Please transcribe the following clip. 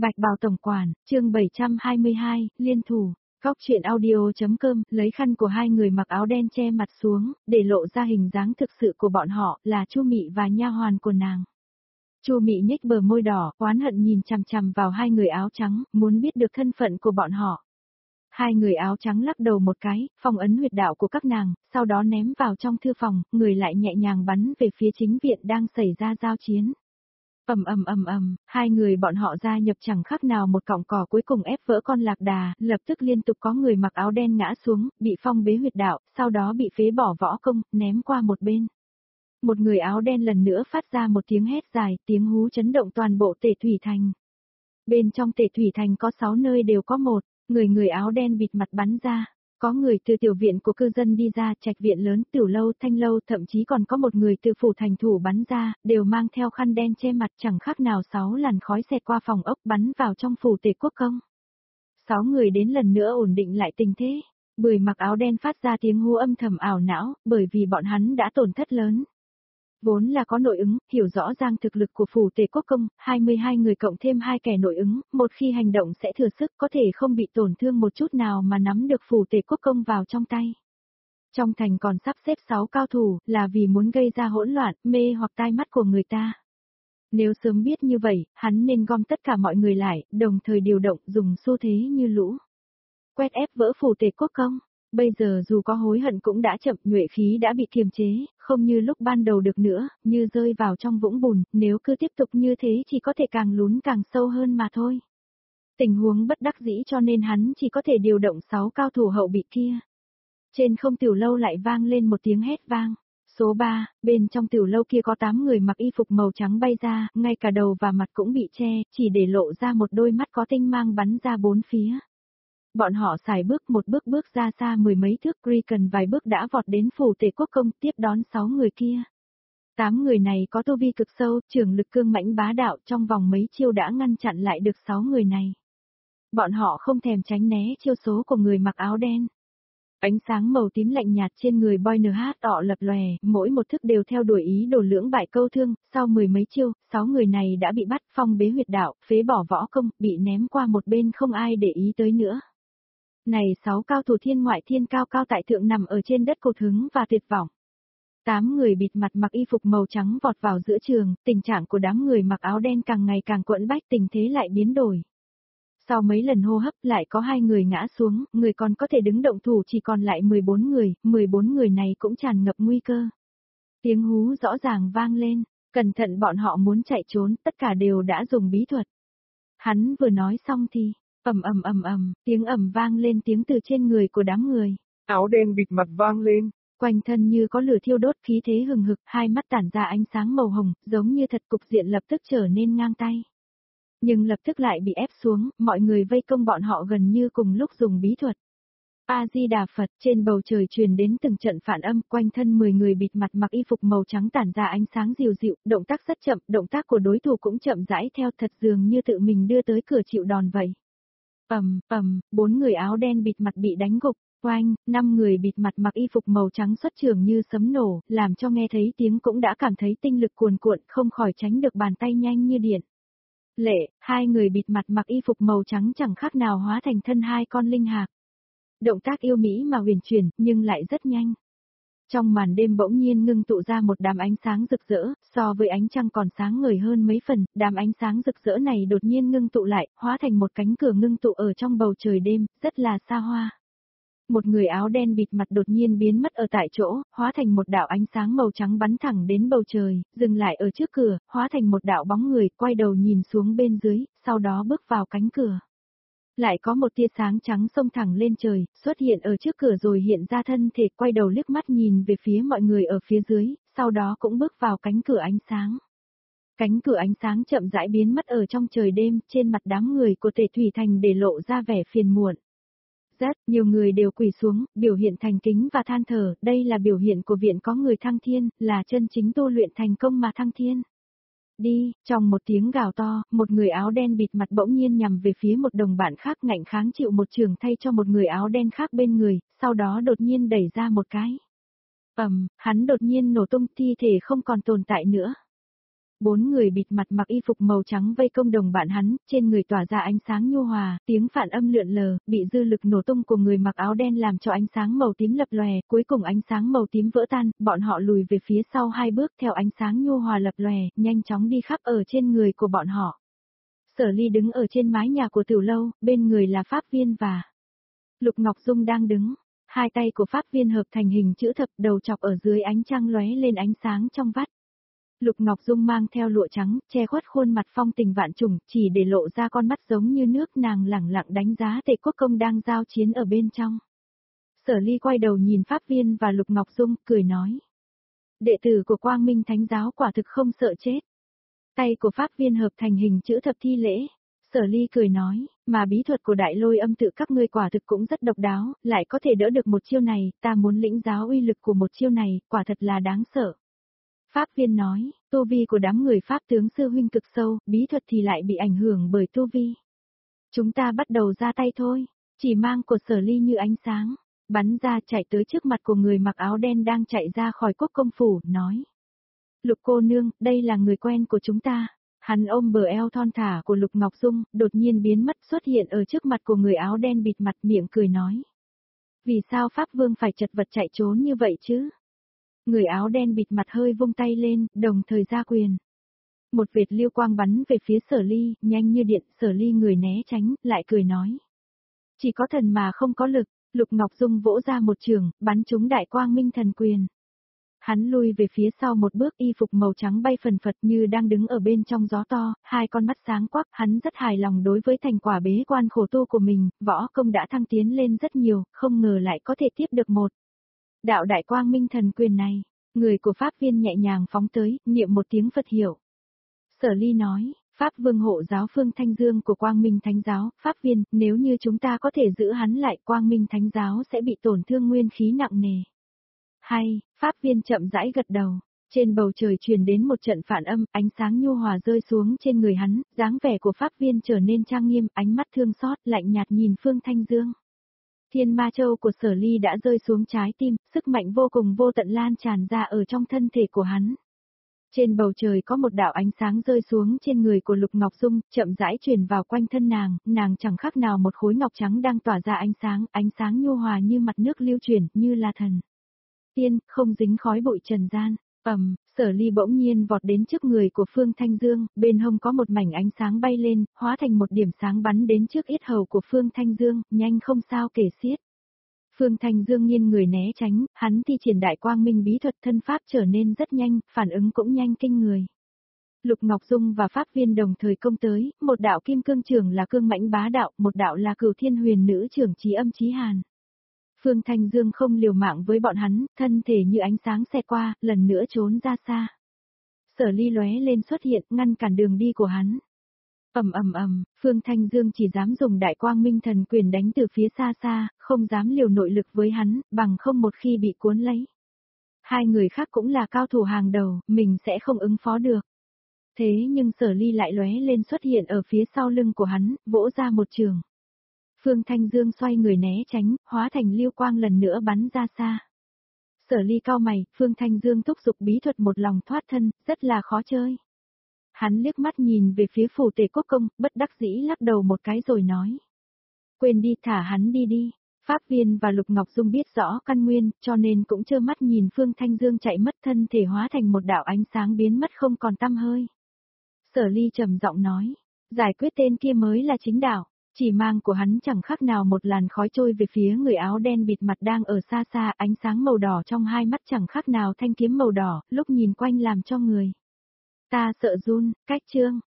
Bạch Bào Tổng Quản, chương 722, Liên Thủ. Góc truyện audio.com, lấy khăn của hai người mặc áo đen che mặt xuống, để lộ ra hình dáng thực sự của bọn họ, là Chu Mị và nha hoàn của nàng. Chu Mị nhếch bờ môi đỏ, oán hận nhìn chằm chằm vào hai người áo trắng, muốn biết được thân phận của bọn họ. Hai người áo trắng lắc đầu một cái, phong ấn huyệt đạo của các nàng, sau đó ném vào trong thư phòng, người lại nhẹ nhàng bắn về phía chính viện đang xảy ra giao chiến. Hai người bọn họ gia nhập chẳng khác nào một cọng cỏ cuối cùng ép vỡ con lạc đà, lập tức liên tục có người mặc áo đen ngã xuống, bị phong bế huyệt đạo, sau đó bị phế bỏ võ công, ném qua một bên. Một người áo đen lần nữa phát ra một tiếng hét dài, tiếng hú chấn động toàn bộ Tề Thủy Thành. Bên trong Tề Thủy Thành có 6 nơi đều có một người áo đen bịt mặt bắn ra. Có người từ tiểu viện của cư dân đi ra, trạch viện lớn, tiểu lâu, thanh lâu, thậm chí còn có một người từ phủ thành thủ bắn ra, đều mang theo khăn đen che mặt, chẳng khác nào 6 làn khói xẹt qua phòng ốc bắn vào trong phủ Tề Quốc Công. 6 người đến lần nữa ổn định lại tình thế. Bười mặc áo đen phát ra tiếng hú âm thầm ảo não, bởi vì bọn hắn đã tổn thất lớn. Vốn là có nội ứng, hiểu rõ ràng thực lực của phủ Tề Quốc Công, 22 người cộng thêm 2 kẻ nội ứng, một khi hành động sẽ thừa sức, có thể không bị tổn thương một chút nào mà nắm được phủ Tề Quốc Công vào trong tay. Trong thành còn sắp xếp 6 cao thủ, là vì muốn gây ra hỗn loạn, mê hoặc tai mắt của người ta. Nếu sớm biết như vậy, hắn nên gom tất cả mọi người lại, đồng thời điều động, dùng xu thế như lũ quét ép vỡ phủ Tề Quốc Công. Bây giờ dù có hối hận cũng đã chậm, nhuệ khí đã bị kiềm chế, không như lúc ban đầu được nữa, như rơi vào trong vũng bùn, nếu cứ tiếp tục như thế chỉ có thể càng lún càng sâu hơn mà thôi. Tình huống bất đắc dĩ cho nên hắn chỉ có thể điều động 6 cao thủ hậu bị kia. Trên không tiểu lâu lại vang lên một tiếng hét vang. Số 3, bên trong tiểu lâu kia có 8 người mặc y phục màu trắng bay ra, ngay cả đầu và mặt cũng bị che, chỉ để lộ ra một đôi mắt có tinh mang bắn ra bốn phía. Bọn họ xài một bước bước ra xa mười mấy thước, cần vài bước đã vọt đến phủ Tề Quốc Công tiếp đón 6 người kia. 8 người này có tu vi cực sâu, trưởng lực cương mãnh bá đạo, trong vòng mấy chiêu đã ngăn chặn lại được 6 người này. Bọn họ không thèm tránh né chiêu số của người mặc áo đen. Ánh sáng màu tím lạnh nhạt trên người Boy NH tọ lập lòe, mỗi một thức đều theo đuổi ý đồ lưỡng bại câu thương, sau mười mấy chiêu, 6 người này đã bị bắt, phong bế huyệt đạo, phế bỏ võ công, bị ném qua một bên không ai để ý tới nữa. Này 6 cao thủ thiên ngoại thiên cao cao tại thượng nằm ở trên đất cột hứng và tuyệt vọng. 8 người bịt mặt mặc y phục màu trắng vọt vào giữa trường, tình trạng của đám người mặc áo đen càng ngày càng quẫn bách, tình thế lại biến đổi. Sau mấy lần hô hấp lại có 2 người ngã xuống, người còn có thể đứng động thủ chỉ còn lại 14 người này cũng tràn ngập nguy cơ. Tiếng hú rõ ràng vang lên, cẩn thận bọn họ muốn chạy trốn, tất cả đều đã dùng bí thuật. Hắn vừa nói xong thì tiếng ầm vang lên, tiếng từ trên người của đám người áo đen bịt mặt vang lên. Quanh thân như có lửa thiêu đốt, khí thế hừng hực, hai mắt tản ra ánh sáng màu hồng, giống như thật, cục diện lập tức trở nên ngang tay. Nhưng lập tức lại bị ép xuống, mọi người vây công bọn họ gần như cùng lúc dùng bí thuật. A-di-đà Phật, trên bầu trời truyền đến từng trận phản âm, quanh thân 10 người bịt mặt mặc y phục màu trắng tản ra ánh sáng dịu dịu, động tác rất chậm, động tác của đối thủ cũng chậm rãi theo, thật dường như tự mình đưa tới cửa chịu đòn vậy. 4 người áo đen bịt mặt bị đánh gục, oanh, 5 người bịt mặt mặc y phục màu trắng xuất trường như sấm nổ, làm cho nghe thấy tiếng cũng đã cảm thấy tinh lực cuồn cuộn, không khỏi tránh được bàn tay nhanh như điện. Lệ, 2 người bịt mặt mặc y phục màu trắng chẳng khác nào hóa thành thân 2 con linh hạc. Động tác yêu mỹ mà huyền chuyển, nhưng lại rất nhanh. Trong màn đêm bỗng nhiên ngưng tụ ra một đám ánh sáng rực rỡ, so với ánh trăng còn sáng ngời hơn mấy phần, đám ánh sáng rực rỡ này đột nhiên ngưng tụ lại, hóa thành một cánh cửa ngưng tụ ở trong bầu trời đêm, rất là xa hoa. Một người áo đen bịt mặt đột nhiên biến mất ở tại chỗ, hóa thành một đạo ánh sáng màu trắng bắn thẳng đến bầu trời, dừng lại ở trước cửa, hóa thành một đạo bóng người, quay đầu nhìn xuống bên dưới, sau đó bước vào cánh cửa. Lại có một tia sáng trắng xông thẳng lên trời, xuất hiện ở trước cửa rồi hiện ra thân thể, quay đầu liếc mắt nhìn về phía mọi người ở phía dưới, sau đó cũng bước vào cánh cửa ánh sáng. Cánh cửa ánh sáng chậm rãi biến mất ở trong trời đêm, trên mặt đám người của Tề Thủy Thành để lộ ra vẻ phiền muộn. Rất nhiều người đều quỳ xuống, biểu hiện thành kính và than thở, đây là biểu hiện của viện có người thăng thiên, là chân chính tu luyện thành công mà thăng thiên. Đi, trong một tiếng gào to, một người áo đen bịt mặt bỗng nhiên nhằm về phía một đồng bạn khác, ngạnh kháng chịu một trường thay cho một người áo đen khác bên người, sau đó đột nhiên đẩy ra một cái. Hắn đột nhiên nổ tung, thi thể không còn tồn tại nữa. 4 người bịt mặt mặc y phục màu trắng vây công đồng bạn hắn, trên người tỏa ra ánh sáng nhu hòa, tiếng phản âm lượn lờ, bị dư lực nổ tung của người mặc áo đen làm cho ánh sáng màu tím lập lòe, cuối cùng ánh sáng màu tím vỡ tan, bọn họ lùi về phía sau 2 bước theo ánh sáng nhu hòa lập lòe, nhanh chóng đi khắp ở trên người của bọn họ. Sở Ly đứng ở trên mái nhà của tiểu lâu, bên người là pháp viên và Lục Ngọc Dung đang đứng. Hai tay của pháp viên hợp thành hình chữ thập, đầu chọc ở dưới ánh trăng lóe lên ánh sáng trong vắt. Lục Ngọc Dung mang theo lụa trắng, che khuất khuôn mặt phong tình vạn trùng, chỉ để lộ ra con mắt giống như nước, nàng lẳng lặng đánh giá Tề Quốc Công đang giao chiến ở bên trong. Sở Ly quay đầu nhìn pháp viên và Lục Ngọc Dung, cười nói. Đệ tử của Quang Minh Thánh Giáo quả thực không sợ chết. Tay của pháp viên hợp thành hình chữ thập thi lễ. Sở Ly cười nói, mà bí thuật của đại lôi âm tự các ngươi quả thực cũng rất độc đáo, lại có thể đỡ được một chiêu này, ta muốn lĩnh giáo uy lực của một chiêu này, quả thật là đáng sợ. Pháp viên nói, tu vi của đám người Pháp tướng sư huynh cực sâu, bí thuật thì lại bị ảnh hưởng bởi tu vi. Chúng ta bắt đầu ra tay thôi, chỉ mang của Sở Ly như ánh sáng, bắn ra chạy tới trước mặt của người mặc áo đen đang chạy ra khỏi Quốc công phủ, nói. Lục cô nương, đây là người quen của chúng ta. Hắn ôm bờ eo thon thả của Lục Ngọc Dung, đột nhiên biến mất xuất hiện ở trước mặt của người áo đen bịt mặt, miệng cười nói. Vì sao Pháp Vương phải chật vật chạy trốn như vậy chứ? Người áo đen bịt mặt hơi vung tay lên, đồng thời ra quyền. Một vệt lưu quang bắn về phía Sở Ly, nhanh như điện, Sở Ly người né tránh, lại cười nói. Chỉ có thần mà không có lực, Lục Ngọc Dung vỗ ra một trường, bắn trúng đại quang minh thần quyền. Hắn lui về phía sau một bước, y phục màu trắng bay phần phật như đang đứng ở bên trong gió to, hai con mắt sáng quắc, hắn rất hài lòng đối với thành quả bế quan khổ tu của mình, võ công đã thăng tiến lên rất nhiều, không ngờ lại có thể tiếp được một. Đạo đại quang minh thần quyền này, người của Pháp viên nhẹ nhàng phóng tới, niệm một tiếng Phật hiệu. Sở Ly nói, Pháp Vương hộ giáo Phương Thanh Dương của Quang Minh Thánh Giáo, Pháp viên, nếu như chúng ta có thể giữ hắn lại, Quang Minh Thánh Giáo sẽ bị tổn thương nguyên khí nặng nề. Hay, Pháp viên chậm rãi gật đầu, trên bầu trời truyền đến một trận phản âm, ánh sáng nhu hòa rơi xuống trên người hắn, dáng vẻ của Pháp viên trở nên trang nghiêm, ánh mắt thương xót, lạnh nhạt nhìn Phương Thanh Dương. Thiên ma châu của Sở Ly đã rơi xuống trái tim, sức mạnh vô cùng vô tận lan tràn ra ở trong thân thể của hắn. Trên bầu trời có một đạo ánh sáng rơi xuống trên người của Lục Ngọc Dung, chậm rãi truyền vào quanh thân nàng chẳng khác nào một khối ngọc trắng đang tỏa ra ánh sáng nhu hòa như mặt nước lưu chuyển, như là thần tiên, không dính khói bụi trần gian. Sở Ly bỗng nhiên vọt đến trước người của Phương Thanh Dương, bên hông có một mảnh ánh sáng bay lên, hóa thành một điểm sáng bắn đến trước yết hầu của Phương Thanh Dương, nhanh không sao kể xiết. Phương Thanh Dương nghiêng người né tránh, hắn thi triển đại quang minh bí thuật, thân pháp trở nên rất nhanh, phản ứng cũng nhanh kinh người. Lục Ngọc Dung và Pháp viên đồng thời công tới, một đạo kim cương trưởng là cương mãnh bá đạo, một đạo là cửu thiên huyền nữ trưởng chí âm chí hàn. Phương Thanh Dương không liều mạng với bọn hắn, thân thể như ánh sáng xẹt qua, lần nữa trốn ra xa. Sở Ly lóe lên xuất hiện, ngăn cản đường đi của hắn. Phương Thanh Dương chỉ dám dùng đại quang minh thần quyền đánh từ phía xa xa, không dám liều nội lực với hắn, bằng không một khi bị cuốn lấy. Hai người khác cũng là cao thủ hàng đầu, mình sẽ không ứng phó được. Thế nhưng Sở Ly lại lóe lên xuất hiện ở phía sau lưng của hắn, vỗ ra một trường. Phương Thanh Dương xoay người né tránh, hóa thành lưu quang lần nữa bắn ra xa. Sở Ly cau mày, Phương Thanh Dương thúc giục bí thuật một lòng thoát thân, rất là khó chơi. Hắn liếc mắt nhìn về phía phủ Tề Quốc Công, bất đắc dĩ lắc đầu một cái rồi nói. Quên đi, thả hắn đi đi. Pháp viên và Lục Ngọc Dung biết rõ căn nguyên, cho nên cũng trơ mắt nhìn Phương Thanh Dương chạy mất, thân thể hóa thành một đạo ánh sáng biến mất không còn tăm hơi. Sở Ly trầm giọng nói, giải quyết tên kia mới là chính đạo. Chỉ mang của hắn chẳng khác nào một làn khói trôi về phía người áo đen bịt mặt đang ở xa xa, ánh sáng màu đỏ trong hai mắt chẳng khác nào thanh kiếm màu đỏ, lúc nhìn quanh làm cho người ta sợ run. Cách chương